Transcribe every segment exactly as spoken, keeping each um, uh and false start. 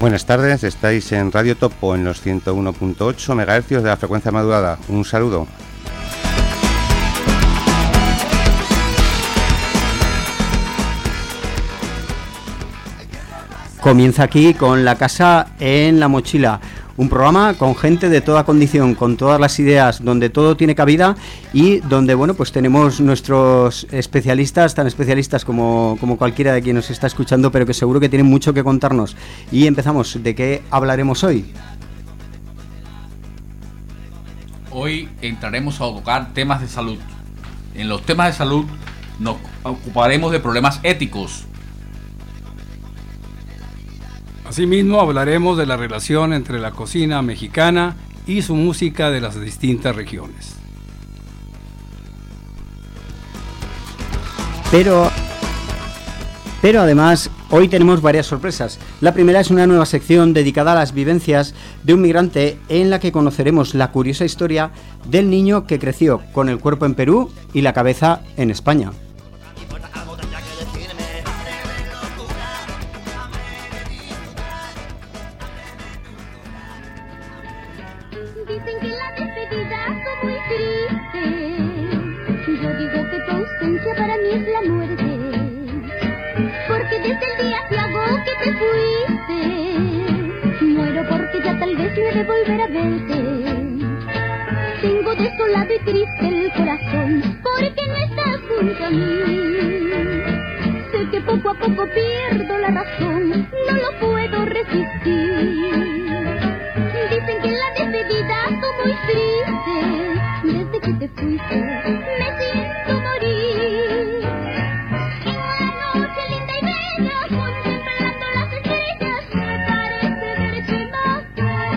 Buenas tardes, estáis en Radio Topo en los ciento uno punto ocho megahercios de la frecuencia modulada. Un saludo. Comienza aquí con La Casa en la Mochila, un programa con gente de toda condición, con todas las ideas, donde todo tiene cabida y donde, bueno, pues tenemos nuestros especialistas, tan especialistas como, como cualquiera de quien nos está escuchando, pero que seguro que tienen mucho que contarnos. Y empezamos. ¿De qué hablaremos hoy? Hoy entraremos a tocar temas de salud. En los temas de salud nos ocuparemos de problemas éticos. Asimismo, hablaremos de la relación entre la cocina mexicana y su música de las distintas regiones. Pero, pero además, hoy tenemos varias sorpresas. La primera es una nueva sección dedicada a las vivencias de un migrante, en la que conoceremos la curiosa historia del niño que creció con el cuerpo en Perú y la cabeza en España. Volver a verte. Tengo desolado y triste el corazón porque no estás junto a mí. Sé que poco a poco pierdo la razón, no lo puedo resistir. Dicen que la despedida fue muy triste. Desde que te fuiste me siento morir. En una noche linda y bella, contemplando las estrellas, me parece derecho y más.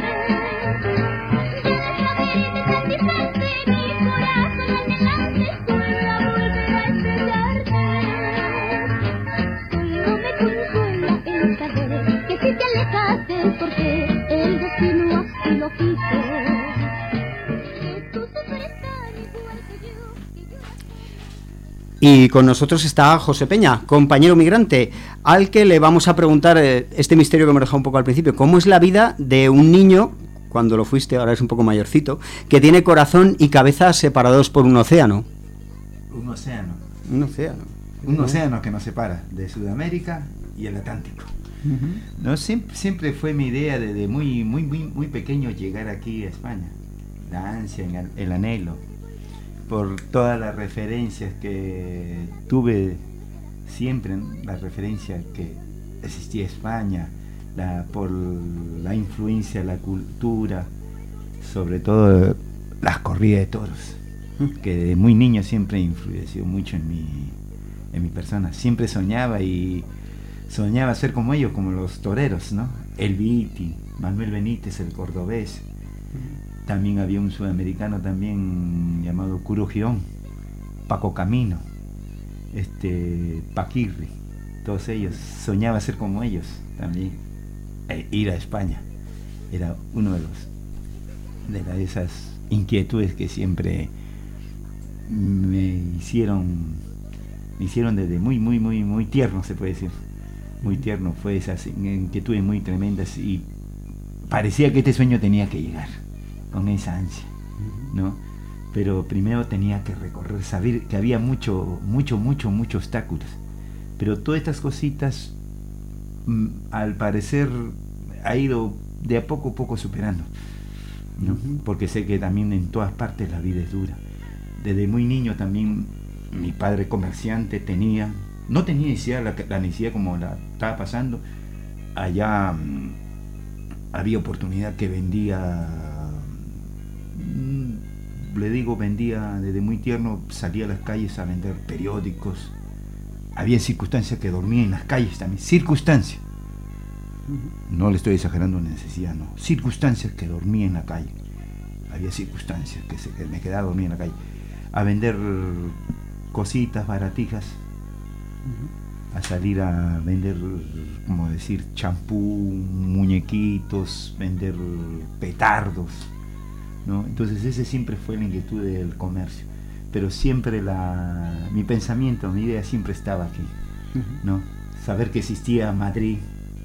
Y con nosotros está José Peña, compañero migrante, al que le vamos a preguntar eh, este misterio que me dejó un poco al principio. ¿Cómo es la vida de un niño, cuando lo fuiste, ahora es un poco mayorcito, que tiene corazón y cabeza separados por un océano? Un océano. Un océano. Un océano que nos separa de Sudamérica y el Atlántico. Uh-huh. No, siempre, siempre fue mi idea desde muy, muy, muy, muy pequeño llegar aquí a España. La ansia, el anhelo, por todas las referencias que tuve siempre, ¿no? La referencia que existía España, la, por la influencia, la cultura, sobre todo las corridas de toros, que de muy niño siempre influenció mucho en mi, en mi persona. Siempre soñaba y soñaba ser como ellos, como los toreros, ¿no? El Viti, Manuel Benítez, el cordobés. También había un sudamericano también llamado Curo Girón, Paco Camino, este, Paquirri, todos ellos. Soñaba ser como ellos también, e ir a España. Era uno de los de, la, de esas inquietudes que siempre me hicieron, me hicieron desde muy, muy, muy, muy tierno, se puede decir. Muy tierno, fue esas inquietudes muy tremendas y parecía que este sueño tenía que llegar. Con esa ansia, ¿no? Pero primero tenía que recorrer, saber que había mucho, mucho, mucho, muchos obstáculos. Pero todas estas cositas, mm, al parecer, ha ido de a poco a poco superando, ¿no? Uh-huh. Porque sé que también en todas partes la vida es dura. Desde muy niño también, mi padre comerciante tenía, no tenía necesidad, la, la necesidad como la estaba pasando. Allá mm, había oportunidad que vendía... le digo, vendía desde muy tierno, salía a las calles a vender periódicos. Había circunstancias que dormía en las calles también, circunstancias. No le estoy exagerando una necesidad, no. Circunstancias que dormía en la calle. Había circunstancias que, se, que me quedaba dormida en la calle. A vender cositas baratijas. A salir a vender, como decir, champú, muñequitos, vender petardos, ¿no? Entonces ese siempre fue la inquietud del comercio, pero siempre la, mi pensamiento, mi idea siempre estaba aquí, ¿no? Saber que existía Madrid,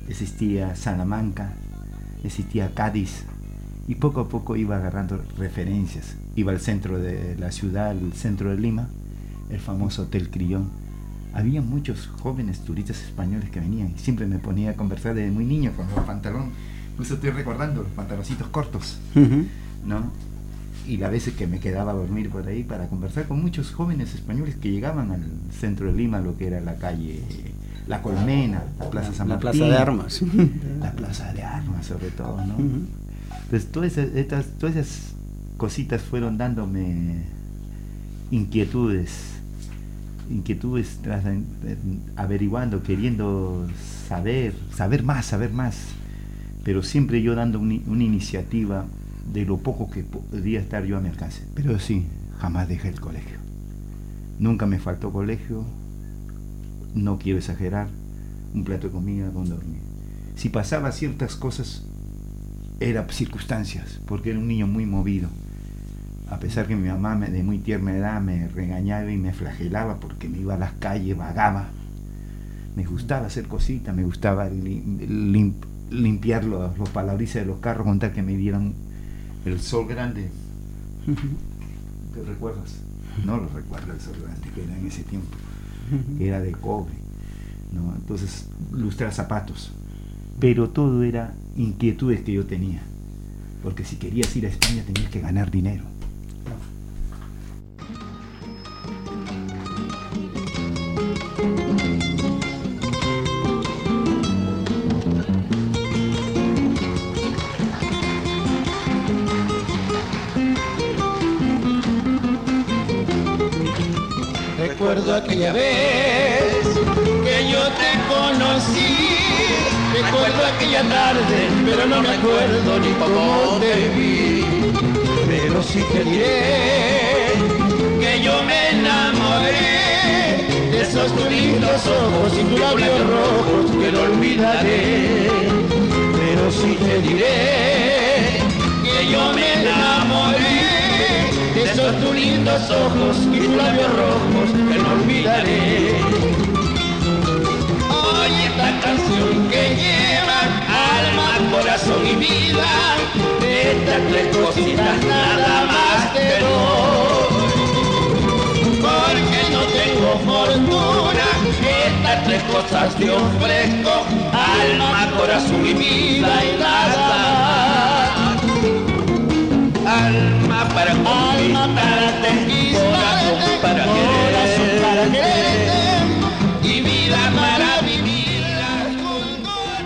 existía Salamanca, existía Cádiz, y poco a poco iba agarrando referencias. Iba al centro de la ciudad, al centro de Lima, el famoso Hotel Crillon. Había muchos jóvenes turistas españoles que venían y siempre me ponía a conversar desde muy niño con los pantalones. Incluso estoy recordando los pantaloncitos cortos, uh-huh. ¿no? Y las veces que me quedaba a dormir por ahí para conversar con muchos jóvenes españoles que llegaban al centro de Lima, lo que era la calle La Colmena, la Plaza San Martín, la Plaza de Armas, la Plaza de Armas sobre todo, ¿no? Uh-huh. Entonces todas esas, estas, todas esas cositas fueron dándome inquietudes, inquietudes tras, averiguando, queriendo saber, saber más, saber más, pero siempre yo dando un, una iniciativa de lo poco que podía estar yo a mi alcance. Pero sí, jamás dejé el colegio. Nunca me faltó colegio, no quiero exagerar, un plato de comida, donde dormir. Si pasaba ciertas cosas, eran circunstancias, porque era un niño muy movido. A pesar que mi mamá me, de muy tierna edad me regañaba y me flagelaba porque me iba a las calles, vagaba. Me gustaba hacer cositas, me gustaba lim, limpiar los, los parabrisas de los carros con tal que me dieran el sol grande. ¿Te recuerdas? No lo recuerdo el sol grande que era en ese tiempo, que era de cobre, ¿no? Entonces, lustrar zapatos. Pero todo era inquietudes que yo tenía, porque si querías ir a España tenías que ganar dinero. Recuerdo aquella vez que yo te conocí, recuerdo aquella tarde, pero no me acuerdo ni cómo te vi. Pero sí te diré que yo me enamoré de esos tus lindos ojos y tus labios rojos que no olvidaré. Pero sí te diré que yo me enamoré de esos tus lindos ojos y tus labios rojos que no olvidaré. Oye esta canción que lleva alma, corazón y vida, de estas tres cositas nada más te doy. Porque no tengo fortuna, estas tres cosas te ofrezco, alma, corazón y vida y nada más. Alma para conquistarte, corazón para quererte, para quererte y vida para vivirla junto a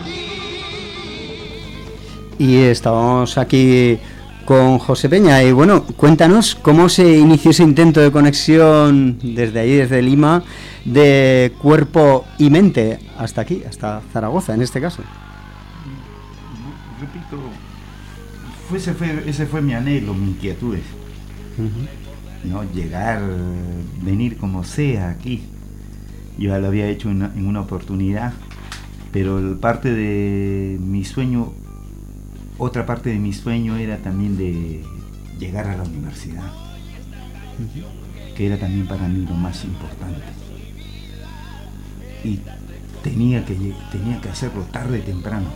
ti. Y estamos aquí con José Peña y bueno, cuéntanos cómo se inició ese intento de conexión desde ahí, desde Lima, de cuerpo y mente hasta aquí, hasta Zaragoza en este caso. Repito, Fue, ese, fue, ese fue mi anhelo, mi inquietud, uh-huh. ¿no? Llegar, venir como sea aquí. Yo ya lo había hecho en una, en una oportunidad, pero parte de mi sueño, otra parte de mi sueño era también de llegar a la universidad, uh-huh. que era también para mí lo más importante. Y tenía que, tenía que hacerlo tarde o temprano.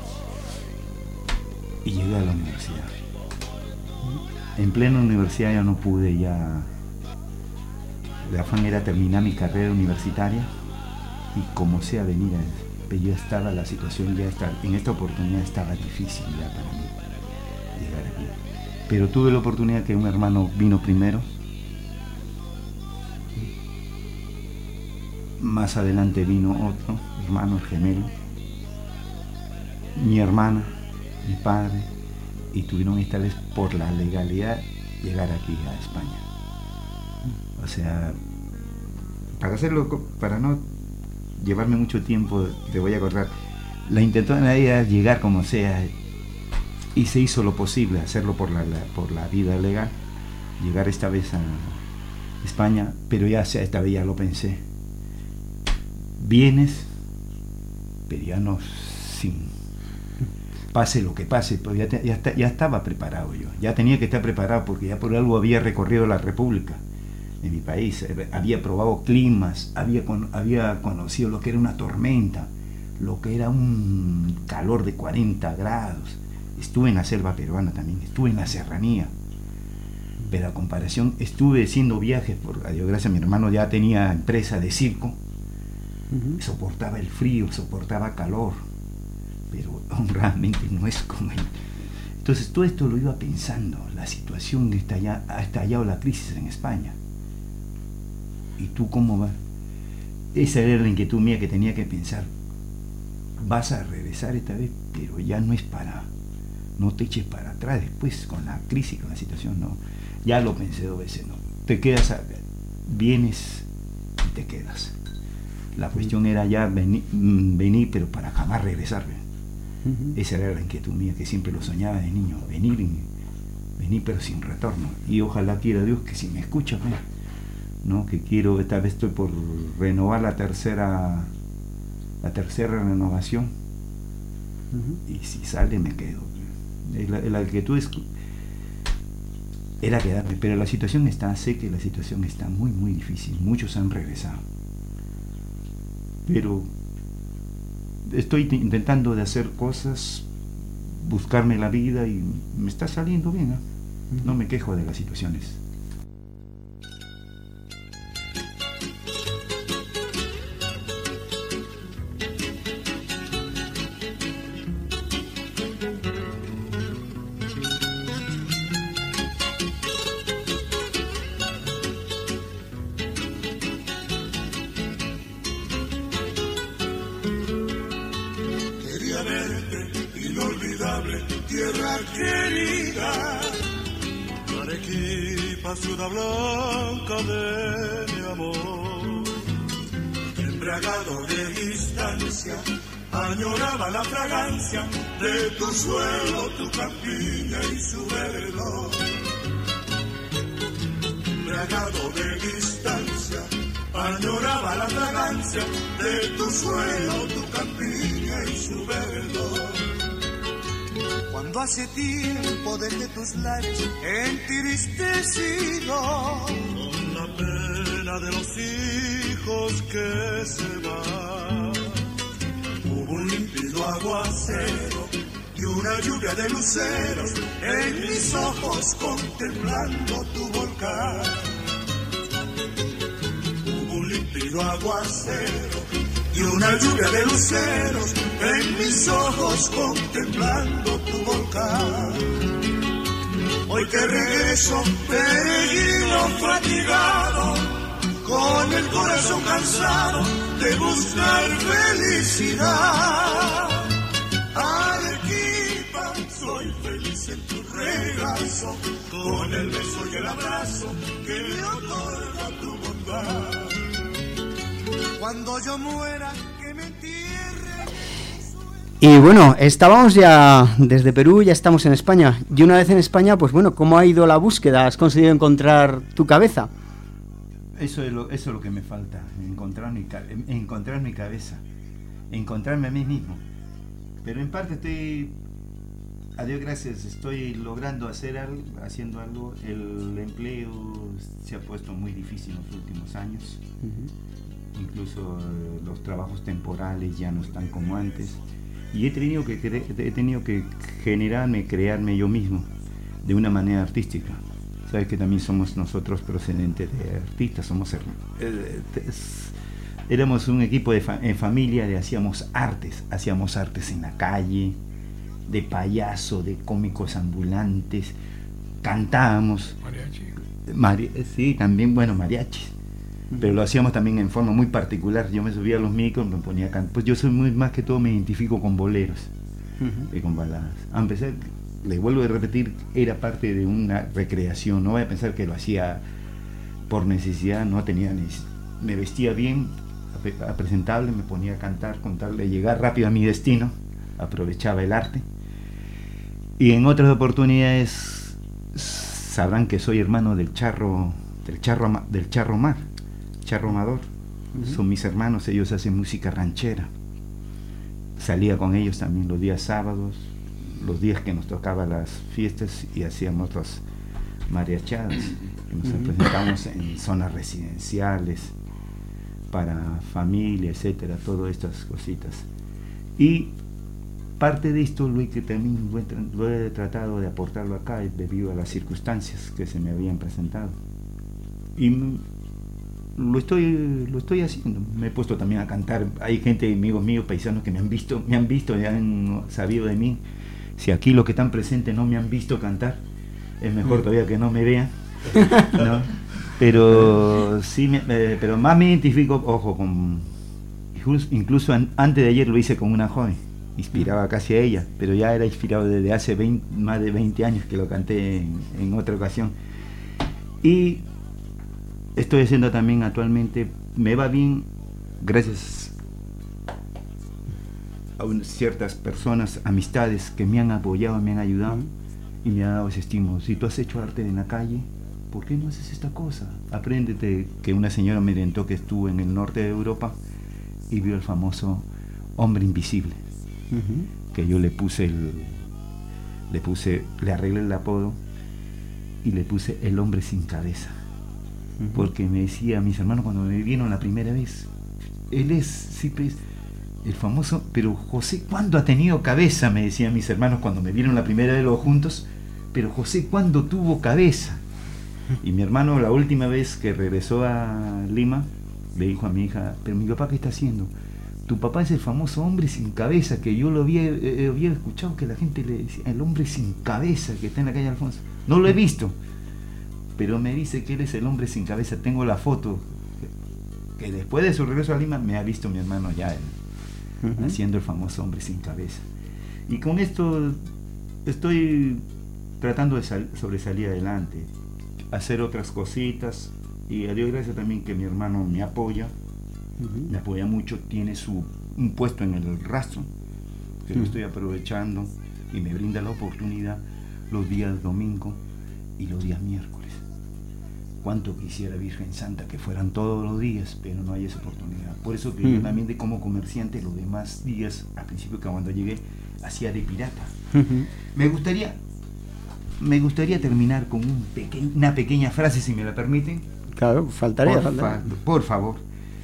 Y llegué a la universidad. En plena universidad ya no pude, ya el afán era terminar mi carrera universitaria y como sea venir a, pero ya estaba la situación, ya está, en esta oportunidad estaba difícil ya para mí llegar aquí. Pero tuve la oportunidad que un hermano vino primero, más adelante vino otro hermano, el gemelo, mi hermana, mi padre, y tuvieron esta vez por la legalidad llegar aquí a España. O sea, para hacerlo, para no llevarme mucho tiempo, te voy a acordar, la intención era llegar como sea y se hizo lo posible, hacerlo por la, la, por la vida legal, llegar esta vez a España, pero ya sea, esta vez ya lo pensé, vienes, pero ya no sin pase lo que pase, pues ya, te, ya, está, ya estaba preparado yo, ya tenía que estar preparado porque ya por algo había recorrido la República de mi país, había probado climas, había, con, había conocido lo que era una tormenta, lo que era un calor de cuarenta grados. Estuve en la selva peruana también, estuve en la serranía, pero a comparación, estuve haciendo viajes, por a Dios gracias, mi hermano ya tenía empresa de circo, uh-huh. soportaba el frío, soportaba calor, pero realmente no es como él. Entonces todo esto lo iba pensando, la situación que está allá, ha estallado la crisis en España. ¿Y tú cómo vas? Esa era la inquietud mía que tenía que pensar. Vas a regresar esta vez, pero ya no es para, no te eches para atrás después con la crisis, con la situación, no. Ya lo pensé dos veces, no. Te quedas, a, vienes y te quedas. La cuestión era ya venir, venir pero para jamás regresar. Uh-huh. Esa era la inquietud mía, que siempre lo soñaba de niño, venir, venir pero sin retorno. Y ojalá quiera Dios que si me escucha, ¿no? Que quiero, esta vez estoy por renovar la tercera la tercera renovación, uh-huh. y si sale me quedo. La, la inquietud es, era quedarme, pero la situación está, sé que la situación está muy muy difícil, muchos han regresado, pero estoy intentando de hacer cosas, buscarme la vida y me está saliendo bien, ¿eh? Uh-huh. No me quejo de las situaciones. Ciudad blanca de mi amor, embriagado de distancia, añoraba la fragancia de tu suelo, tu campiña y su verdor. Embriagado de distancia, añoraba la fragancia de tu suelo, tu campiña y su verdor. Cuando hace tiempo dejé tus lares entristecido, con la pena de los hijos que se van, hubo un límpido aguacero y una lluvia de luceros en mis ojos contemplando tu volcán. Hubo un límpido aguacero y una lluvia de luceros en mis ojos contemplando tu volcán. Hoy que regreso peregrino fatigado, con el corazón cansado de buscar felicidad. Arequipa, soy feliz en tu regazo, con el beso y el abrazo que me otorga tu bondad. Cuando yo muera, que me entierren. Y bueno, estábamos ya desde Perú, ya estamos en España. Y una vez en España, pues bueno, ¿cómo ha ido la búsqueda? ¿Has conseguido encontrar tu cabeza? Eso es lo, eso es lo que me falta, encontrar mi, encontrar mi cabeza, encontrarme a mí mismo. Pero en parte estoy, a Dios gracias, estoy logrando hacer algo, haciendo algo. El empleo se ha puesto muy difícil en los últimos años. Uh-huh. Incluso eh, los trabajos temporales ya no están como antes, y he tenido que cre- he tenido que generarme, crearme yo mismo de una manera artística. Sabes que también somos nosotros procedentes de artistas, somos eh, es, éramos un equipo de fa- en familia de hacíamos artes, hacíamos artes en la calle, de payaso, de cómicos ambulantes, cantábamos. Mariachi. Mari- sí, también, bueno, mariachis. Pero lo hacíamos también en forma muy particular. Yo me subía a los micros, me ponía a cantar. Pues yo soy muy, más que todo me identifico con boleros, uh-huh. y con baladas. A pesar, les vuelvo a repetir, era parte de una recreación. No voy a pensar que lo hacía por necesidad, no tenía necesidad. Me vestía bien, presentable, me ponía a cantar, con tal de llegar rápido a mi destino. Aprovechaba el arte. Y en otras oportunidades sabrán que soy hermano del charro, del charro, del charro mar. Charro Amador, uh-huh. Son mis hermanos, ellos hacen música ranchera. Salía con ellos también los días sábados, los días que nos tocaban las fiestas, y hacíamos las mariachadas, que nos uh-huh. presentábamos en zonas residenciales para familia, etcétera, todas estas cositas. Y parte de esto lo he, que también lo he, lo he tratado de aportarlo acá debido a las circunstancias que se me habían presentado. Y lo estoy, lo estoy haciendo. Me he puesto también a cantar. Hay gente, amigos míos, paisanos que me han visto, me han visto y han sabido de mí. Si aquí los que están presentes no me han visto cantar, es mejor todavía que no me vean, ¿no? Pero sí, me, eh, pero más me identifico, ojo, con incluso an, antes de ayer lo hice con una joven, inspiraba casi a ella, pero ya era inspirado desde hace veinte, más de veinte años que lo canté en, en otra ocasión. Y estoy haciendo también actualmente, me va bien gracias a un, ciertas personas, amistades que me han apoyado, me han ayudado y me han dado ese estímulo. Si tú has hecho arte en la calle, ¿por qué no haces esta cosa? Apréndete, que una señora me orientó que estuvo en el norte de Europa y vio el famoso hombre invisible, uh-huh. que yo le puse el, le puse, le arreglé el apodo y le puse el hombre sin cabeza, uh-huh. porque me decía mis hermanos cuando me vieron la primera vez, él es, sí, pues, el famoso, pero José, ¿cuándo ha tenido cabeza? Me decían mis hermanos cuando me vieron la primera vez los juntos, pero José, ¿cuándo tuvo cabeza? Y mi hermano la última vez que regresó a Lima le dijo a mi hija, pero mi papá, ¿qué está haciendo? Tu papá es el famoso hombre sin cabeza, que yo lo había, eh, había escuchado que la gente le decía, el hombre sin cabeza que está en la calle Alfonso. No lo he visto, pero me dice que él es el hombre sin cabeza. Tengo la foto que, que después de su regreso a Lima me ha visto mi hermano ya él, uh-huh. haciendo el famoso hombre sin cabeza. Y con esto estoy tratando de sal- sobresalir adelante, hacer otras cositas, y a Dios gracias también que mi hermano me apoya, uh-huh. me apoya mucho, tiene su un puesto en el rastro que uh-huh. lo estoy aprovechando y me brinda la oportunidad los días domingo y los días miércoles. Cuánto quisiera, Virgen Santa, que fueran todos los días, pero no hay esa oportunidad. Por eso que uh-huh. yo también, de como comerciante, los demás días, al principio que cuando llegué hacía de pirata. Uh-huh. Me gustaría Me gustaría terminar con un peque- una pequeña frase, si me la permiten. Claro, faltaría. Por, faltaría. Fa- por favor.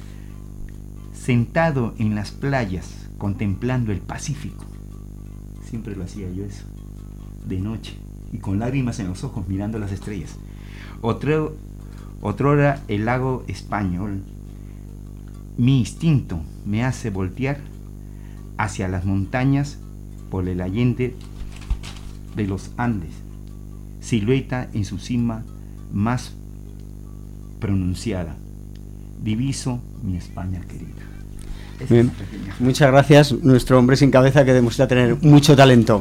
Sentado en las playas, contemplando el Pacífico. Siempre lo hacía yo eso. De noche. Y con lágrimas en los ojos, mirando las estrellas. Otro, otrora el lago español. Mi instinto me hace voltear hacia las montañas por el allende de los Andes. Silueta en su cima más pronunciada. Diviso mi España querida. Bien. Muchas gracias, nuestro hombre sin cabeza, que demuestra tener mucho talento.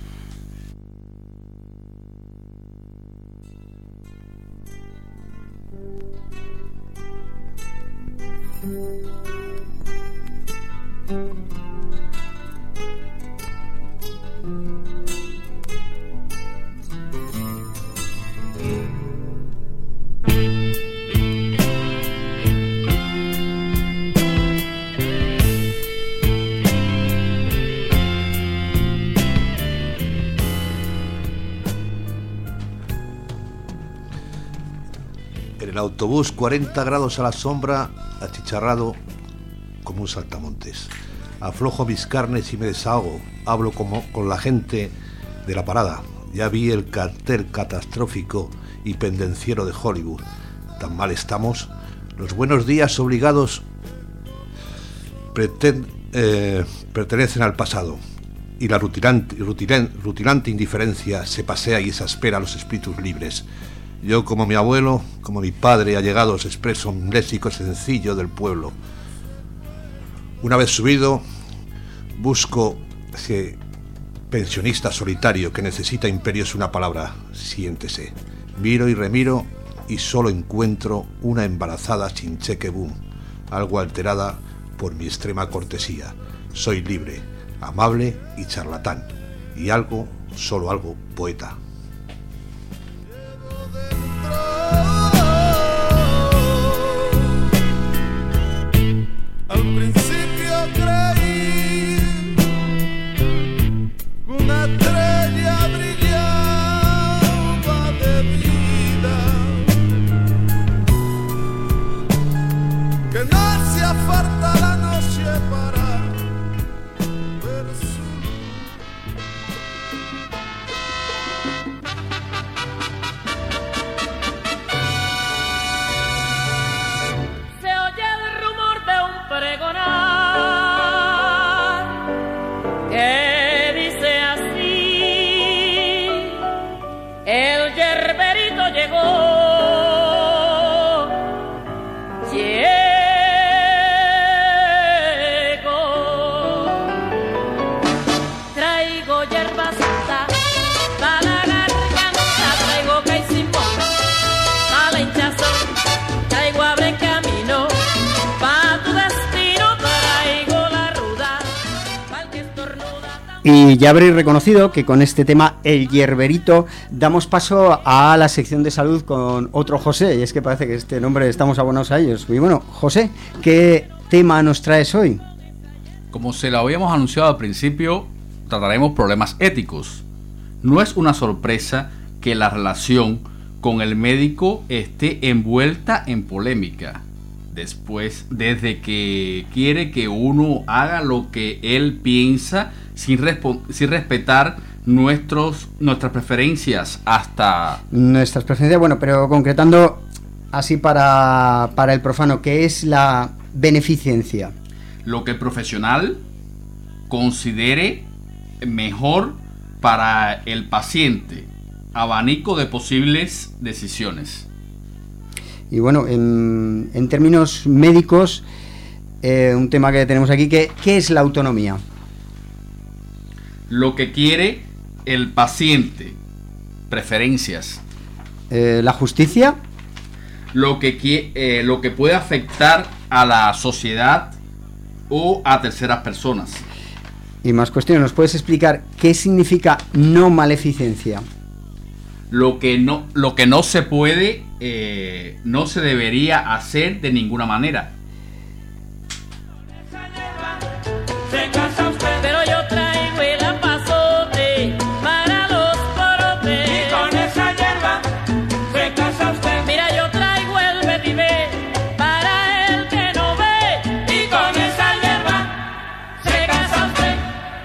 El autobús, cuarenta grados a la sombra, achicharrado como un saltamontes. Aflojo mis carnes y me desahogo. Hablo como con la gente de la parada. Ya vi el cartel catastrófico y pendenciero de Hollywood. Tan mal estamos. Los buenos días obligados preten, eh, pertenecen al pasado. Y la rutilante, rutilante, rutilante indiferencia se pasea y exaspera a los espíritus libres. Yo, como mi abuelo, como mi padre, allegados, expreso un léxico sencillo del pueblo. Una vez subido, busco ese pensionista solitario que necesita imperios una palabra, siéntese. Miro y remiro y solo encuentro una embarazada sin cheque boom, algo alterada por mi extrema cortesía. Soy libre, amable y charlatán, y algo, solo algo, poeta. Al principio creí que una estrella brillaba de vida, que no hacía falta la noche para Y ya habréis reconocido que con este tema, El Hierberito, damos paso a la sección de salud con otro José, y es que parece que este nombre estamos abonados a ellos. Y bueno, José, ¿qué tema nos traes hoy? Como se lo habíamos anunciado al principio, trataremos problemas éticos. No es una sorpresa que la relación con el médico esté envuelta en polémica. Después, desde que quiere que uno haga lo que él piensa sin, sin respetar nuestros, nuestras preferencias hasta... Nuestras preferencias, bueno, pero concretando así para, para el profano, ¿qué es la beneficencia? Lo que el profesional considere mejor para el paciente. Abanico de posibles decisiones. Y bueno, en, en términos médicos, eh, un tema que tenemos aquí, que, ¿qué es la autonomía? Lo que quiere el paciente, preferencias. Eh, ¿La justicia? Lo que, eh, lo que puede afectar a la sociedad o a terceras personas. Y más cuestiones, ¿nos puedes explicar qué significa no maleficencia? Lo que no, lo que no se puede, eh, no se debería hacer de ninguna manera. Se casa usted, pero yo traigo el apazote para los porotes. Y con esa hierba se casa usted. Mira, yo traigo el vetiver para el que no ve. Y con esa hierba se casa usted.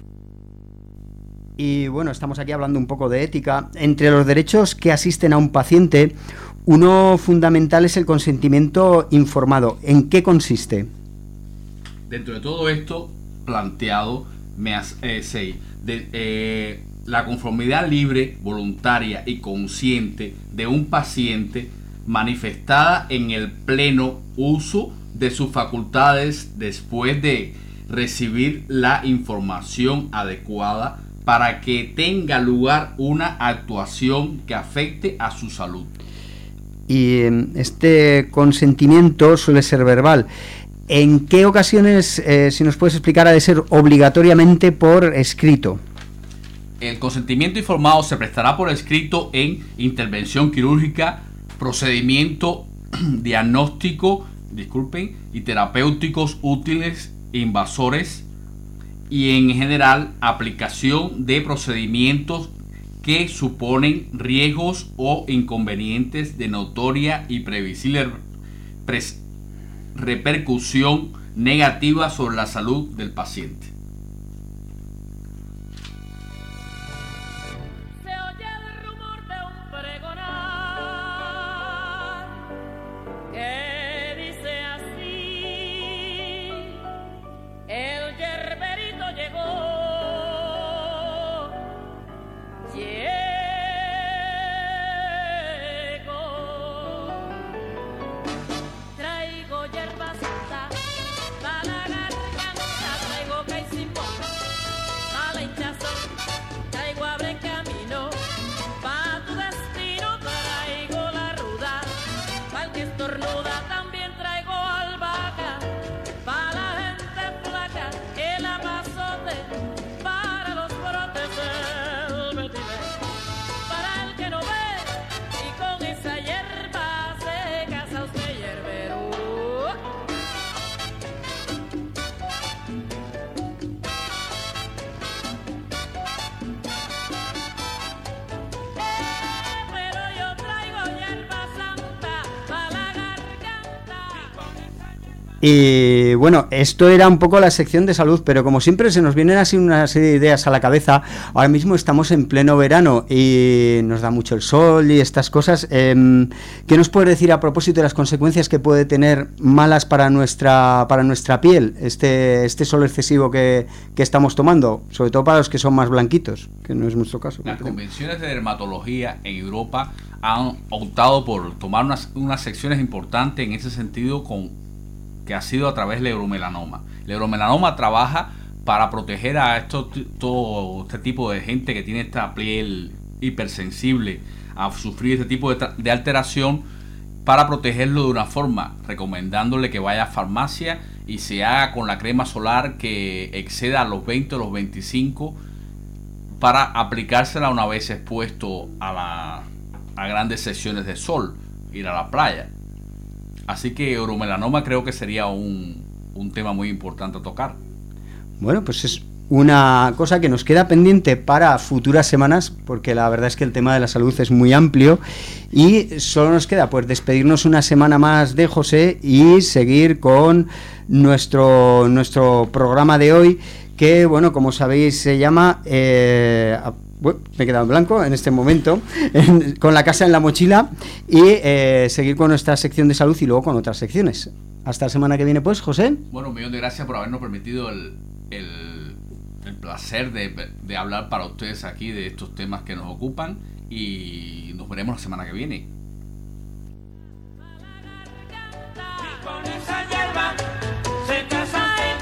Y bueno, estamos aquí hablando un poco de ética. Entre los derechos que asisten a un paciente, uno fundamental es el consentimiento informado. ¿En qué consiste? Dentro de todo esto planteado, me hace, eh, sí, de, eh, la conformidad libre, voluntaria y consciente de un paciente manifestada en el pleno uso de sus facultades después de recibir la información adecuada para que tenga lugar una actuación que afecte a su salud. Y este consentimiento suele ser verbal. ¿En qué ocasiones, eh, si nos puedes explicar, ha de ser obligatoriamente por escrito? El consentimiento informado se prestará por escrito en intervención quirúrgica, procedimiento diagnóstico, disculpen, y terapéuticos útiles e invasores, y en general aplicación de procedimientos que suponen riesgos o inconvenientes de notoria y previsible pres repercusión negativa sobre la salud del paciente. Se oye el rumor de un pregonar que dice así: el hierberito llegó, llegó. Traigo hierbas para la garganta, traigo caicimón para la hinchazón, traigo abre camino para tu destino, traigo la ruda para el que estornuda, también traigo albahaca para la gente flaca, el apazote para los brotes, el vetiver para el que no ve, y con esa hierba se casa usted hierbero. Pero yo traigo hierba santa para la garganta. Y bueno, esto era un poco la sección de salud, pero como siempre se nos vienen así una serie de ideas a la cabeza. Ahora mismo estamos en pleno verano y nos da mucho el sol y estas cosas. Eh, ¿Qué nos puedes decir a propósito de las consecuencias que puede tener malas para nuestra para nuestra piel este este sol excesivo que, que estamos tomando, sobre todo para los que son más blanquitos, que no es nuestro caso? Las convenciones de dermatología en Europa han optado por tomar unas, unas secciones importantes en ese sentido, con que ha sido a través del euromelanoma. El euromelanoma trabaja para proteger a esto, todo este tipo de gente que tiene esta piel hipersensible a sufrir este tipo de, de alteración, para protegerlo de una forma, recomendándole que vaya a farmacia y se haga con la crema solar que exceda a los veinte o los veinticinco para aplicársela una vez expuesto a, la, a grandes sesiones de sol, ir a la playa. Así que euromelanoma creo que sería un, un tema muy importante a tocar. Bueno, pues es una cosa que nos queda pendiente para futuras semanas, porque la verdad es que el tema de la salud es muy amplio y solo nos queda pues despedirnos una semana más de José y seguir con nuestro, nuestro programa de hoy, que bueno, como sabéis se llama eh, bueno, me he quedado en blanco en este momento en, con la casa en la mochila, y eh, seguir con nuestra sección de salud y luego con otras secciones. Hasta la semana que viene pues, José. Bueno, un millón de gracias por habernos permitido el, el, el placer de, de hablar para ustedes aquí de estos temas que nos ocupan, y nos veremos la semana que viene. Con esa hierba se casa.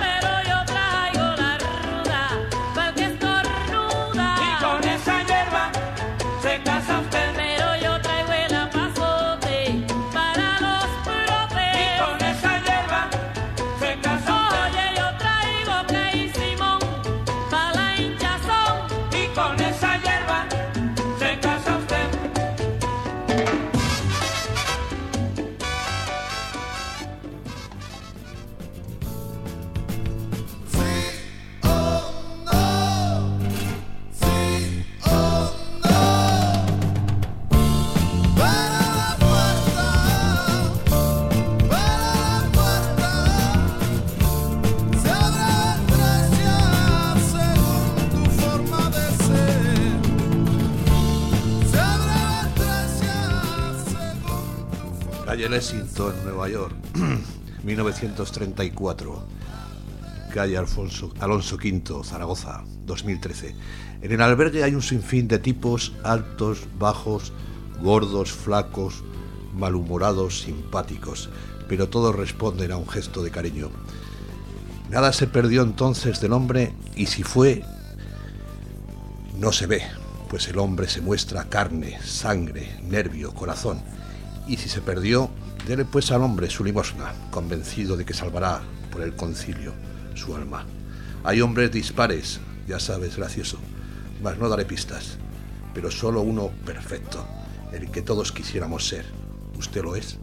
Calle Lexington, Nueva York, mil novecientos treinta y cuatro. Calle Alfonso, Alonso Quinto, Zaragoza, dos mil trece. En el albergue hay un sinfín de tipos altos, bajos, gordos, flacos, malhumorados, simpáticos, pero todos responden a un gesto de cariño. Nada se perdió entonces del hombre, y si fue, no se ve, pues el hombre se muestra carne, sangre, nervio, corazón. Y si se perdió, dele pues al hombre su limosna, convencido de que salvará por el concilio su alma. Hay hombres dispares, ya sabes, gracioso, mas no daré pistas, pero solo uno perfecto, el que todos quisiéramos ser. ¿Usted lo es?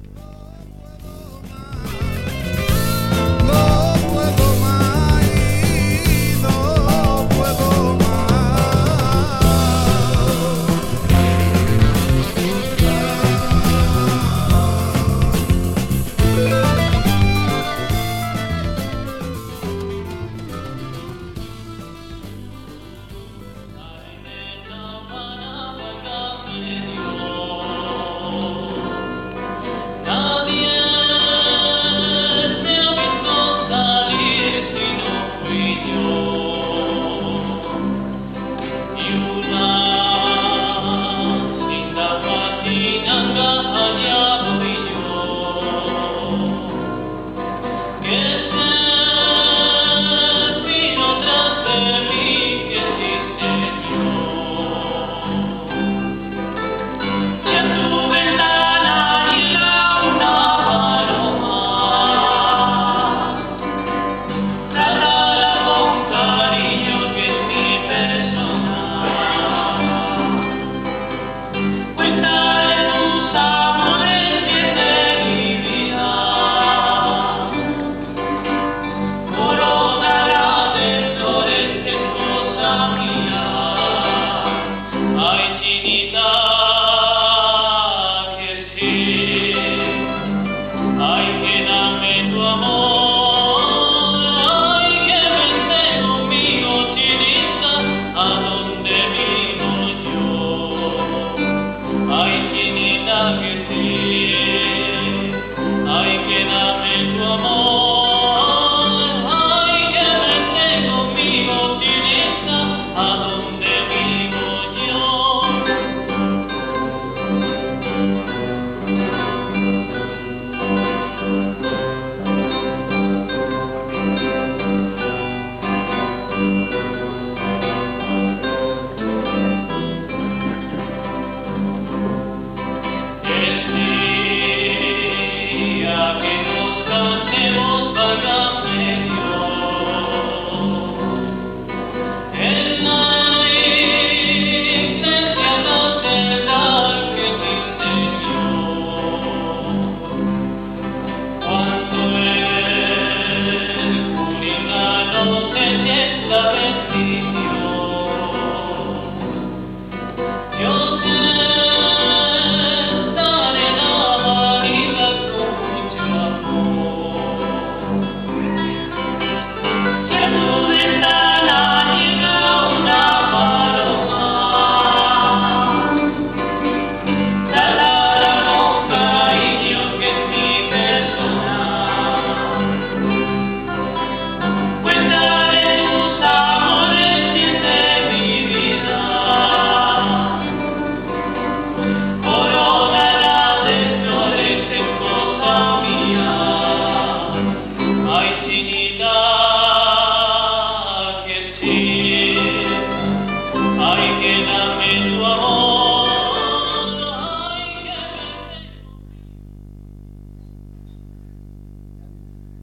No puedo más, no puedo más. Cuenta en un sabor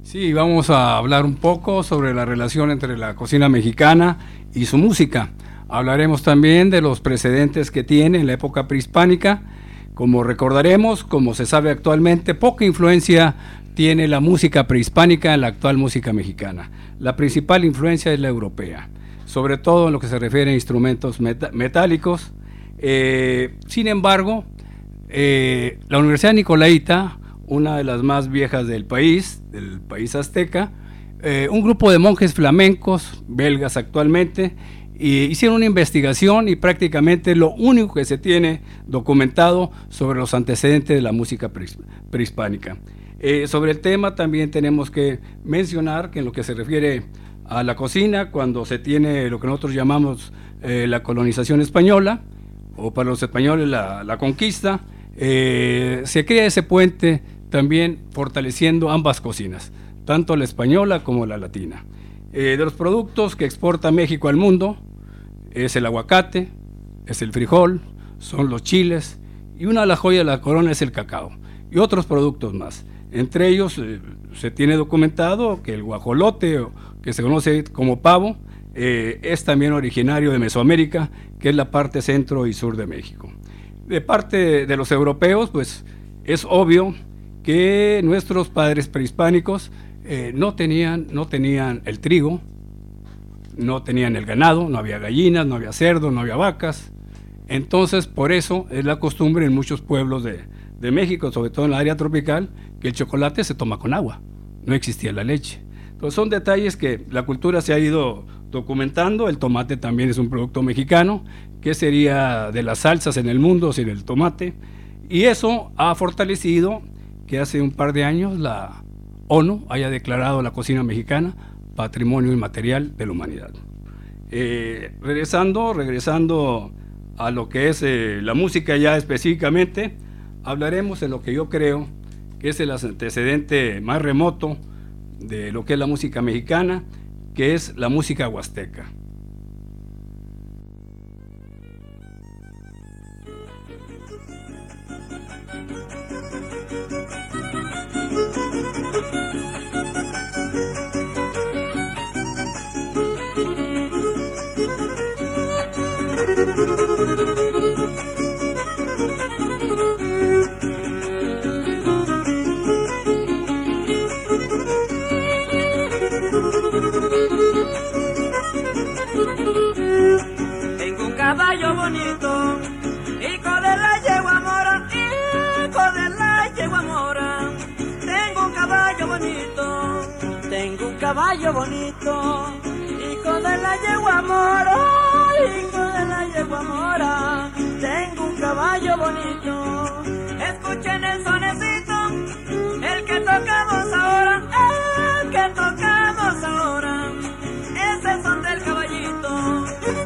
Sí, vamos a hablar un poco sobre la relación entre la cocina mexicana y su música. Hablaremos también de los precedentes que tiene en la época prehispánica. Como recordaremos, como se sabe actualmente, poca influencia tiene la música prehispánica en la actual música mexicana. La principal influencia es la europea, sobre todo en lo que se refiere a instrumentos met- metálicos. Eh, sin embargo, eh, la Universidad Nicolaita, una de las más viejas del país, del país azteca, eh, un grupo de monjes flamencos, belgas actualmente, y hicieron una investigación y prácticamente lo único que se tiene documentado sobre los antecedentes de la música prehispánica. Eh, sobre el tema también tenemos que mencionar que en lo que se refiere a la cocina, cuando se tiene lo que nosotros llamamos eh, la colonización española, o para los españoles la, la conquista, eh, se crea ese puente también fortaleciendo ambas cocinas, tanto la española como la latina. Eh, de los productos que exporta México al mundo, es el aguacate, es el frijol, son los chiles, y una de las joyas de la corona es el cacao, y otros productos más. Entre ellos eh, se tiene documentado que el guajolote, que se conoce como pavo, eh, es también originario de Mesoamérica, que es la parte centro y sur de México. De parte de los europeos, pues es obvio que nuestros padres prehispánicos eh, no tenían, no tenían el trigo, no tenían el ganado, no había gallinas, no había cerdos, no había vacas. Entonces, por eso es la costumbre en muchos pueblos de, de México, sobre todo en la área tropical, que el chocolate se toma con agua, no existía la leche. Entonces son detalles que la cultura se ha ido documentando. El tomate también es un producto mexicano. ¿Qué sería de las salsas en el mundo sin el tomate? Y eso ha fortalecido que hace un par de años la ONU haya declarado la cocina mexicana Patrimonio Inmaterial de la Humanidad. Eh, regresando, regresando a lo que es eh, la música ya específicamente, hablaremos de lo que yo creo que es el antecedente más remoto de lo que es la música mexicana, que es la música huasteca. Tengo un caballo bonito, hijo de la yegua mora, hijo de la yegua mora. Tengo un caballo bonito, tengo un caballo bonito, hijo de la yegua mora, hijo de la yegua mora. Tengo un caballo bonito, escuchen el sonecito, el que tocamos ahora, el que tocamos ahora, es el son del caballito.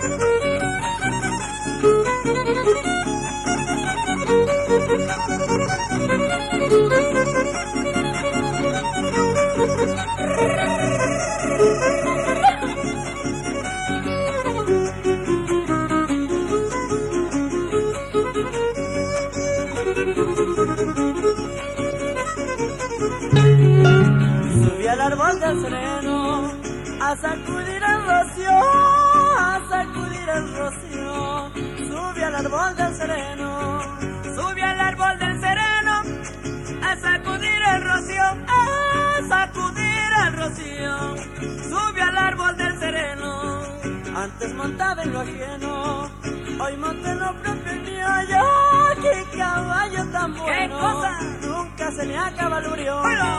Subí al árbol del sereno a sacudir el rocío, a sacudir el rocío. Subí al árbol del sereno, subí al árbol del sereno a sacudir el rocío, a sacudir el rocío. Subí al árbol del sereno, antes montaba en lo ajeno, hoy monté en lo propio mío. Yo, qué caballo tan bueno, ¿qué cosa? Nunca se me acaba el brío.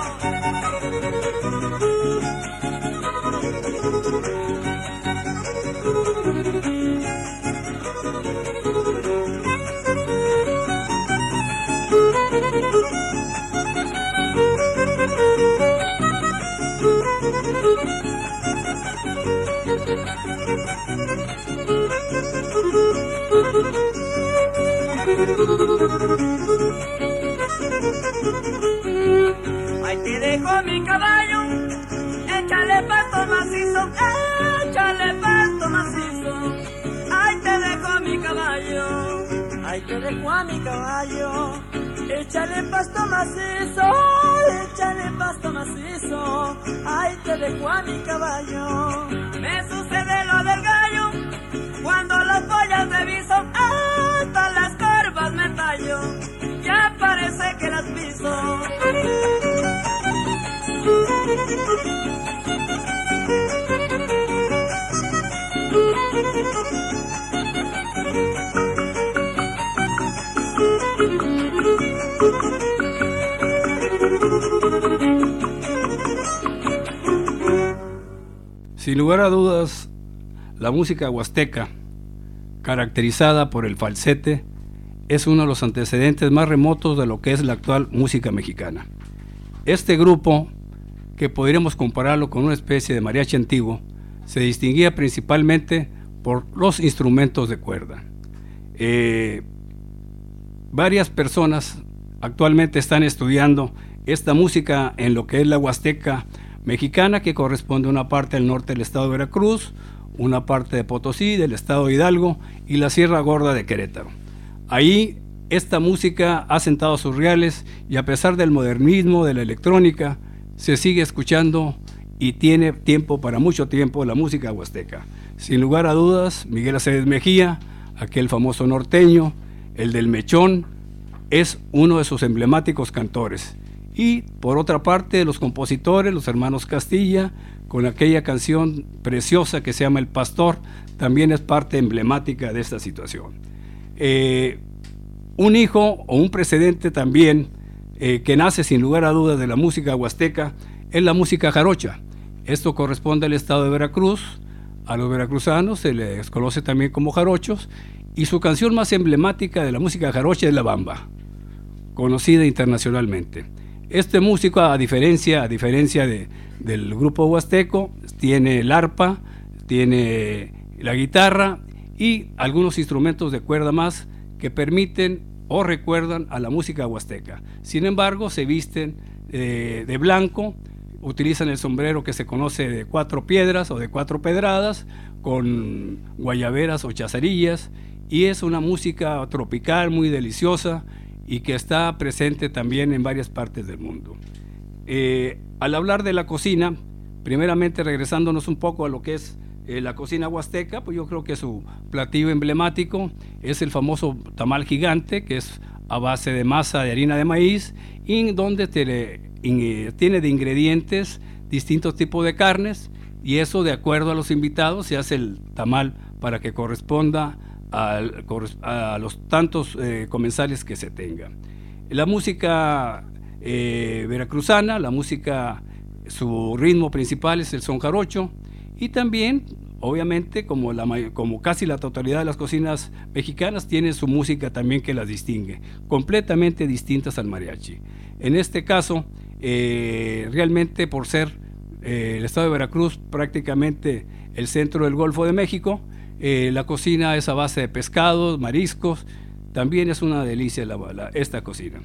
Ahí te dejo mi caballo, échale pasto macizo, échale pasto macizo. Ahí te dejo mi caballo, ahí te dejo a mi caballo, échale pasto macizo, échale pasto macizo. macizo, ahí te dejo a mi caballo. Me sucede lo del gallo, cuando las pollas reviso, hasta las corvas me tallo, ya parece que las piso. Sin lugar a dudas, la música huasteca, caracterizada por el falsete, es uno de los antecedentes más remotos de lo que es la actual música mexicana. Este grupo, que podríamos compararlo con una especie de mariachi antiguo, se distinguía principalmente por los instrumentos de cuerda. Eh, varias personas actualmente están estudiando esta música en lo que es la huasteca mexicana, que corresponde a una parte del norte del estado de Veracruz, una parte de Potosí, del estado de Hidalgo y la Sierra Gorda de Querétaro. Ahí esta música ha sentado sus reales y a pesar del modernismo, de la electrónica, se sigue escuchando y tiene tiempo para mucho tiempo la música huasteca. Sin lugar a dudas, Miguel Aceves Mejía, aquel famoso norteño, el del mechón, es uno de sus emblemáticos cantores. Y por otra parte, los compositores, los hermanos Castilla, con aquella canción preciosa que se llama El Pastor, también es parte emblemática de esta situación. Eh, un hijo o un precedente también eh, que nace sin lugar a dudas de la música huasteca es la música jarocha. Esto corresponde al estado de Veracruz. A los veracruzanos se les conoce también como jarochos, y su canción más emblemática de la música jarocha es La Bamba, conocida internacionalmente. Este músico, a diferencia, a diferencia de, del grupo huasteco, tiene el arpa, tiene la guitarra y algunos instrumentos de cuerda más que permiten o recuerdan a la música huasteca. Sin embargo, se visten eh, de blanco, utilizan el sombrero que se conoce de cuatro piedras o de cuatro pedradas, con guayaberas o chazarillas, y es una música tropical muy deliciosa y que está presente también en varias partes del mundo. Eh, al hablar de la cocina, primeramente regresándonos un poco a lo que es eh, la cocina huasteca, pues yo creo que su platillo emblemático es el famoso tamal gigante, que es a base de masa de harina de maíz, y donde te, in, tiene de ingredientes distintos tipos de carnes, y eso, de acuerdo a los invitados, se hace el tamal para que corresponda a, a los tantos eh, comensales que se tenga. La música eh, veracruzana, la música, su ritmo principal es el son jarocho, y también, obviamente, como, la, como casi la totalidad de las cocinas mexicanas, tiene su música también que las distingue, completamente distintas al mariachi. En este caso, eh, realmente por ser eh, el estado de Veracruz prácticamente el centro del Golfo de México, eh, la cocina es a base de pescados, mariscos, también es una delicia la, la, esta cocina.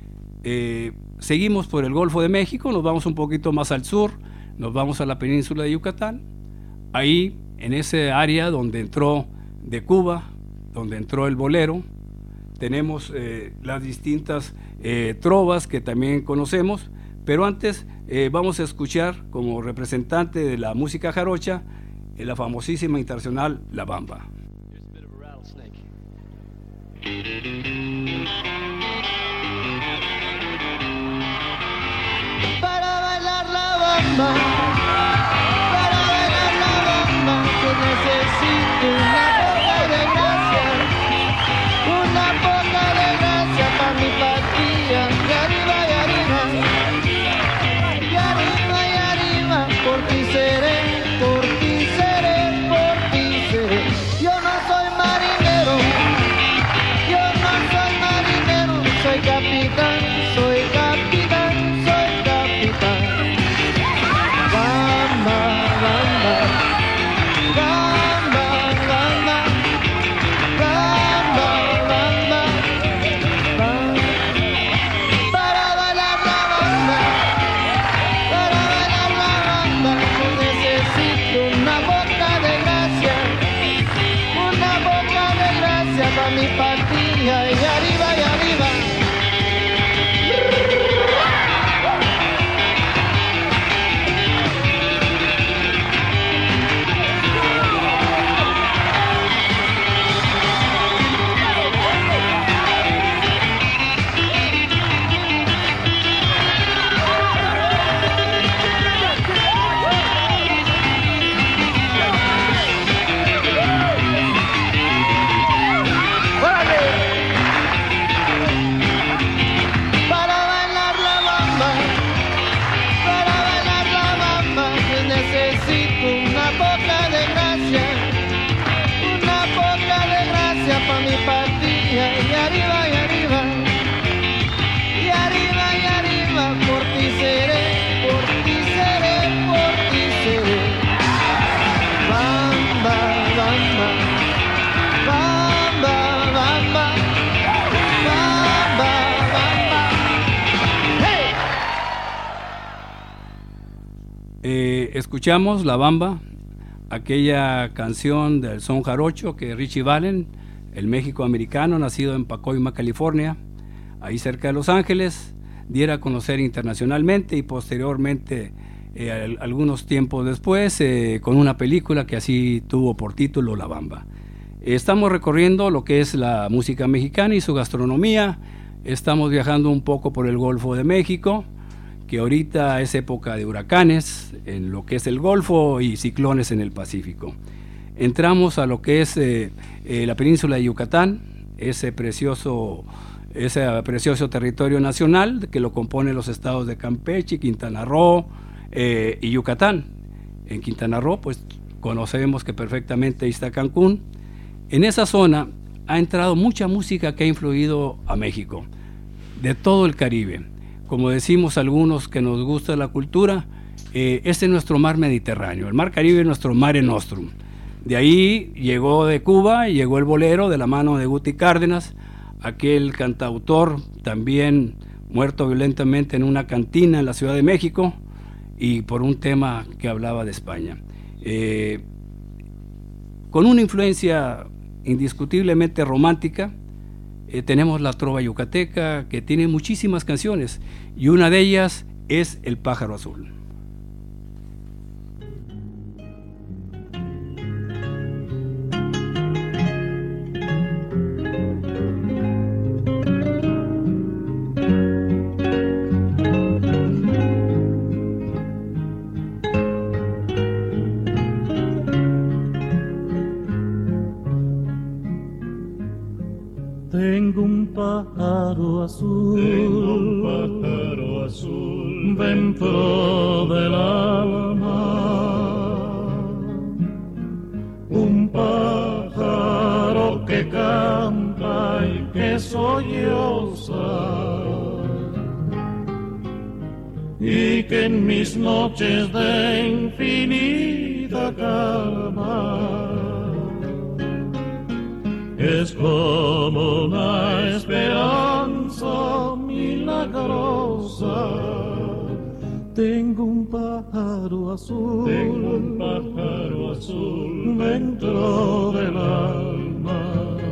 Eh, seguimos por el Golfo de México, nos vamos un poquito más al sur, nos vamos a la península de Yucatán. Ahí, en ese área donde entró de Cuba, donde entró el bolero, tenemos eh, las distintas eh, trovas que también conocemos, pero antes eh, vamos a escuchar como representante de la música jarocha eh, la famosísima internacional La Bamba. Para bailar la bamba, necesito una poca de gracia, una poca de gracia para mi patria, y arriba y arriba, y arriba y arriba, por ti seré, por ti seré, por ti seré. Yo no soy marinero, yo no soy marinero, soy capitán, soy capitán, soy capitán. Bamba, bamba. eh, escuchamos La Bamba, aquella canción del son jarocho que Richie Valens, el México-americano nacido en Pacoima, California, ahí cerca de Los Ángeles, diera a conocer internacionalmente y posteriormente, eh, al, algunos tiempos después, eh, con una película que así tuvo por título La Bamba. Estamos recorriendo lo que es la música mexicana y su gastronomía. Estamos viajando un poco por el Golfo de México, que ahorita es época de huracanes en lo que es el Golfo y ciclones en el Pacífico. Entramos a lo que es eh, eh, la península de Yucatán, ese precioso, ese precioso territorio nacional que lo componen los estados de Campeche, Quintana Roo eh, y Yucatán. En Quintana Roo, pues conocemos que perfectamente ahí está Cancún. En esa zona ha entrado mucha música que ha influido a México, de todo el Caribe. Como decimos algunos que nos gusta la cultura, eh, este es nuestro mar Mediterráneo, el mar Caribe es nuestro mare nostrum. De ahí llegó de Cuba, llegó el bolero de la mano de Guti Cárdenas, aquel cantautor también muerto violentamente en una cantina en la Ciudad de México y por un tema que hablaba de España. Eh, con una influencia indiscutiblemente romántica, eh, tenemos la trova yucateca que tiene muchísimas canciones y una de ellas es El Pájaro Azul. Tengo un pájaro azul, tengo un pájaro azul dentro del alma, un pájaro que canta y que solloza, y que en mis noches de infinita calma es como una esperanza milagrosa. Tengo un pájaro azul, tengo un pájaro azul dentro del alma.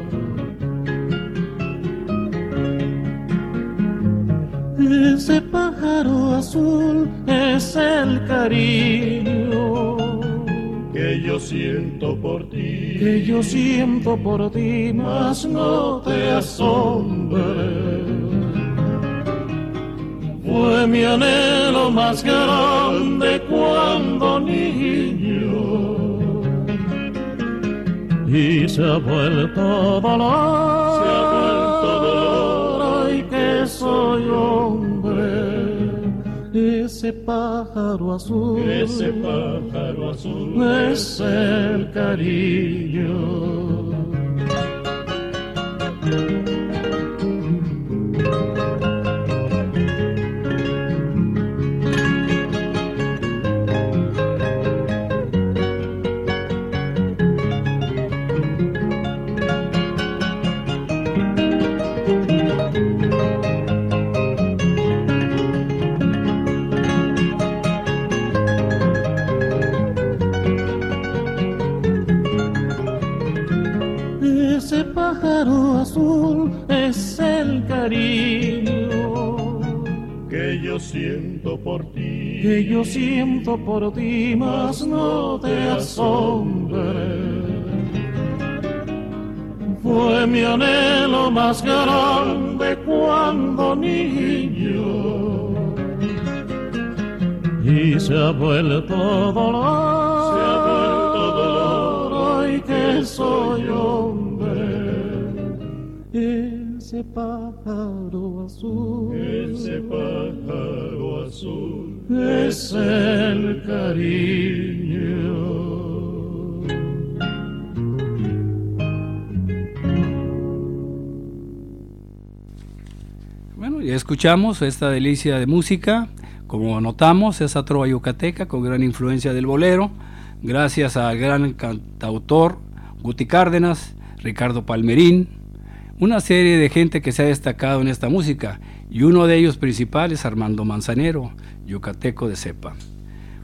Ese pájaro azul es el cariño que yo siento por ti, que yo siento por ti, mas no te asombres. Fue mi anhelo más grande cuando niño, y se ha vuelto dolor, se ha vuelto dolor, ay que soy hombre. Ese pájaro azul, ese pájaro azul es el cariño. Ese pájaro azul es el cariño que yo siento por ti, que yo siento por ti, mas no te asombres. Fue mi anhelo más grande cuando niño, y se ha vuelto dolor, se ha vuelto dolor, ay que soy hombre. Ese pájaro azul, ese pájaro azul es el cariño. Bueno, ya escuchamos esta delicia de música, como notamos, esa trova yucateca con gran influencia del bolero, gracias al gran cantautor Guti Cárdenas, Ricardo Palmerín, una serie de gente que se ha destacado en esta música, y uno de ellos principal es Armando Manzanero, yucateco de cepa.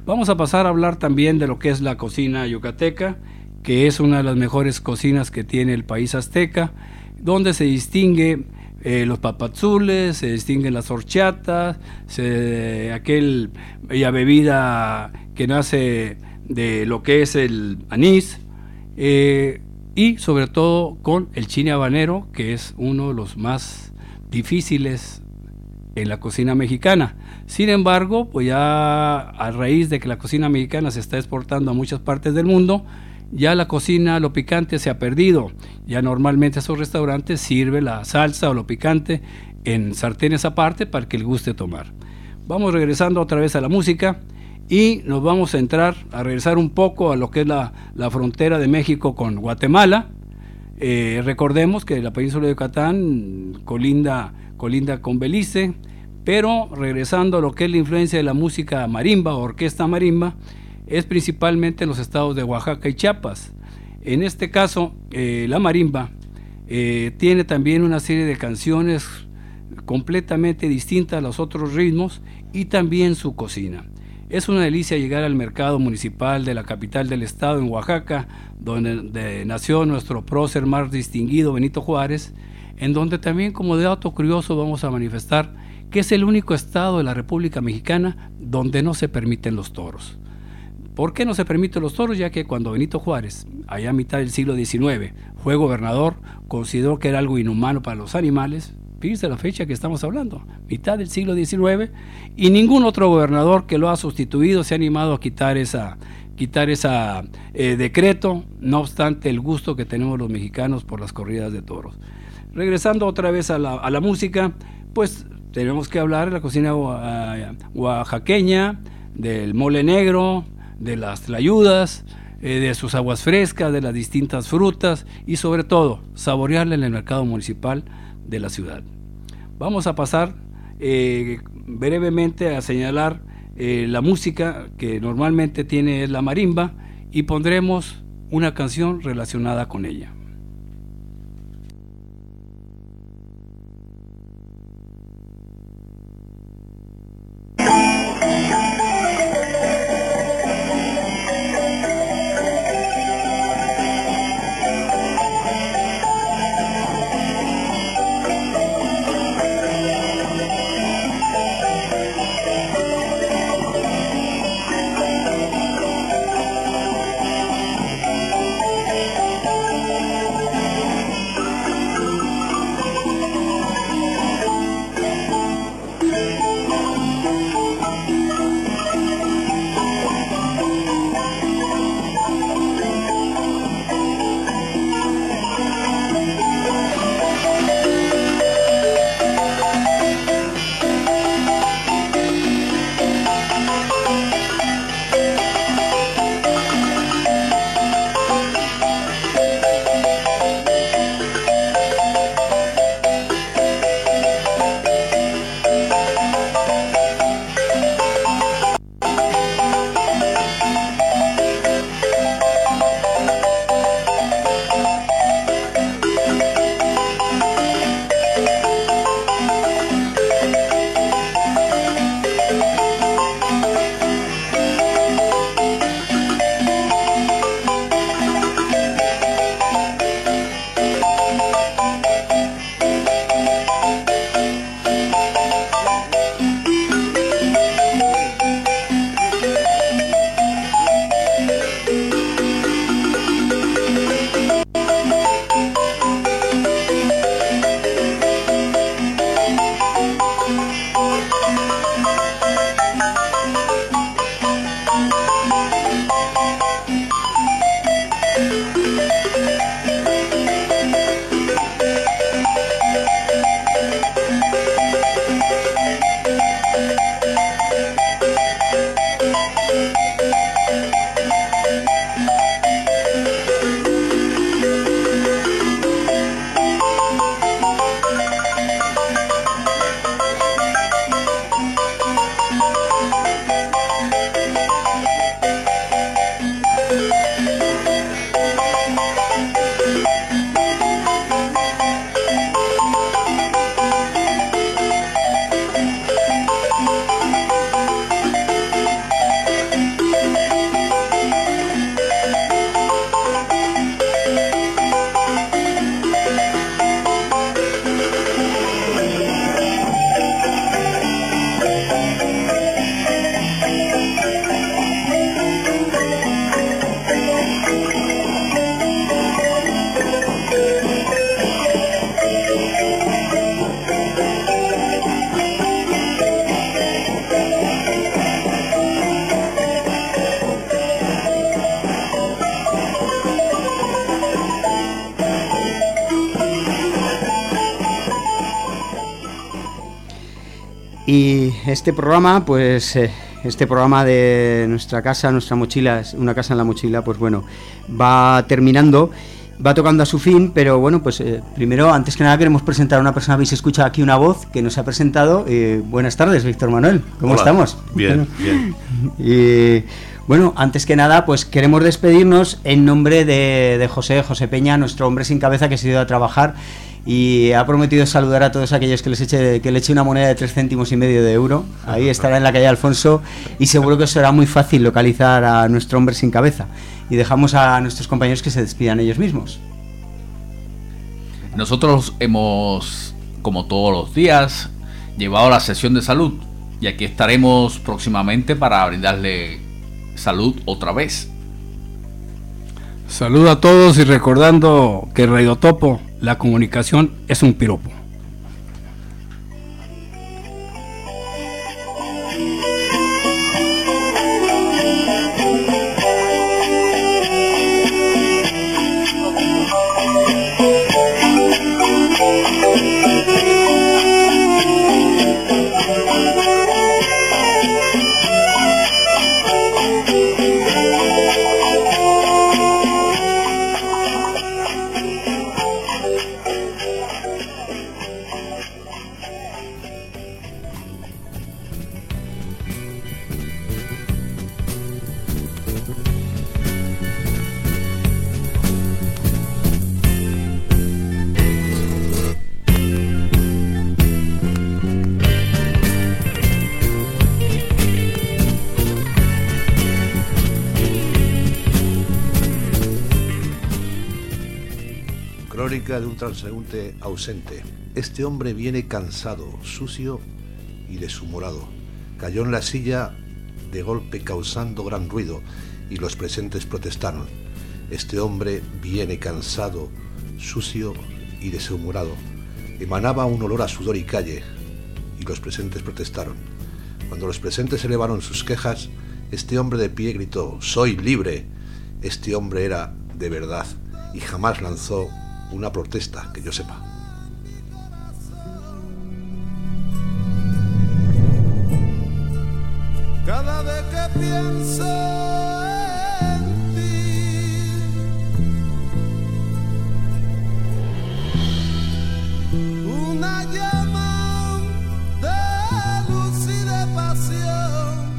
Vamos a pasar a hablar también de lo que es la cocina yucateca, que es una de las mejores cocinas que tiene el país azteca, donde se distingue eh, los papazules, se distinguen las horchatas, se, aquel, aquella bebida que nace de lo que es el anís, eh, y sobre todo con el chile habanero, que es uno de los más difíciles en la cocina mexicana. Sin embargo, pues ya a raíz de que la cocina mexicana se está exportando a muchas partes del mundo, ya la cocina, lo picante se ha perdido. Ya normalmente esos restaurantes sirven la salsa o lo picante en sartenes aparte para que le guste tomar. Vamos regresando otra vez a la música y nos vamos a entrar, a regresar un poco a lo que es la, la frontera de México con Guatemala. Eh, recordemos que la península de Yucatán colinda, colinda con Belice, pero regresando a lo que es la influencia de la música marimba o orquesta marimba, es principalmente en los estados de Oaxaca y Chiapas. En este caso, eh, la marimba eh, tiene también una serie de canciones completamente distintas a los otros ritmos y también su cocina. Es una delicia llegar al mercado municipal de la capital del estado, en Oaxaca, donde de, nació nuestro prócer más distinguido, Benito Juárez, en donde también, como dato curioso, vamos a manifestar que es el único estado de la República Mexicana donde no se permiten los toros. ¿Por qué no se permiten los toros? Ya que cuando Benito Juárez, allá a mitad del siglo diecinueve, fue gobernador, consideró que era algo inhumano para los animales. Fíjense la fecha que estamos hablando, mitad del siglo diecinueve, y ningún otro gobernador que lo ha sustituido se ha animado a quitar esa, quitar esa eh, decreto, no obstante el gusto que tenemos los mexicanos por las corridas de toros. Regresando otra vez a la, a la música, pues tenemos que hablar de la cocina oaxaqueña, del mole negro, de las tlayudas, eh, de sus aguas frescas, de las distintas frutas y sobre todo saborearla en el mercado municipal de la ciudad. Vamos a pasar eh, brevemente a señalar eh, la música que normalmente tiene la marimba y pondremos una canción relacionada con ella. Y este programa, pues eh, este programa de nuestra casa, nuestra mochila, una casa en la mochila, pues bueno, va terminando, va tocando a su fin, pero bueno, pues eh, primero, antes que nada, queremos presentar a una persona. Habéis escuchado aquí una voz que nos ha presentado. Eh, buenas tardes, Víctor Manuel, ¿cómo Hola. estamos? Bien, bien. Y bueno, antes que nada, pues queremos despedirnos en nombre de, de José, José Peña, nuestro hombre sin cabeza, que se ha ido a trabajar y ha prometido saludar a todos aquellos que les eche, que le eche una moneda de tres céntimos y medio de euro. Ahí estará en la calle Alfonso y seguro que será muy fácil localizar a nuestro hombre sin cabeza. Y dejamos a nuestros compañeros que se despidan ellos mismos. Nosotros hemos, como todos los días, llevado la sesión de salud y aquí estaremos próximamente para brindarle salud otra vez. Saludo a todos y recordando que Radio Topo, la comunicación es un piropo. Crónica de un transeúnte ausente. Este hombre viene cansado, sucio y deshumorado. Cayó en la silla de golpe causando gran ruido y los presentes protestaron. Este hombre viene cansado, sucio y deshumorado. Emanaba un olor a sudor y calle y los presentes protestaron. Cuando los presentes elevaron sus quejas, este hombre de pie gritó: «¡Soy libre!». Este hombre era de verdad y jamás lanzó una protesta que yo sepa. Cada vez que pienso en ti, una llama de luz y de pasión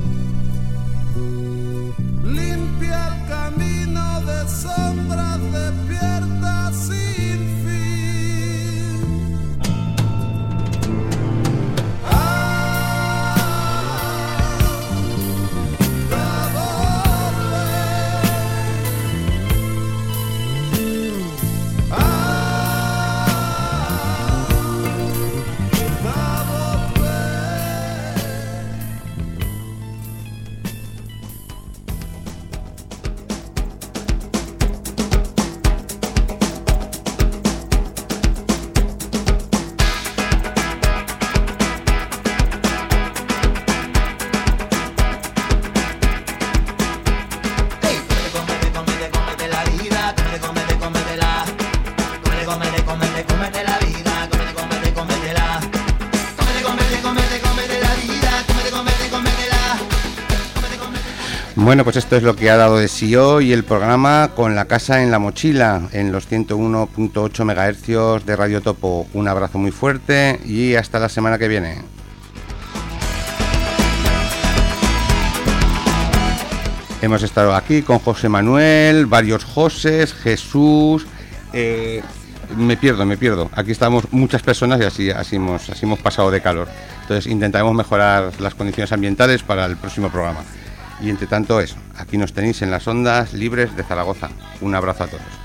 limpia el camino de sombras, despierta sin fin. Ah, Bueno, pues esto es lo que ha dado de sí hoy el programa Con la casa en la mochila, en los ciento uno punto ocho megahercios de Radio Topo. Un abrazo muy fuerte y hasta la semana que viene. Hemos estado aquí con José Manuel, varios Josés, Jesús, eh, me pierdo, me pierdo. Aquí estamos muchas personas y así, así, hemos, así hemos pasado de calor. Entonces intentaremos mejorar las condiciones ambientales para el próximo programa. Y entre tanto eso, aquí nos tenéis en las ondas libres de Zaragoza. Un abrazo a todos.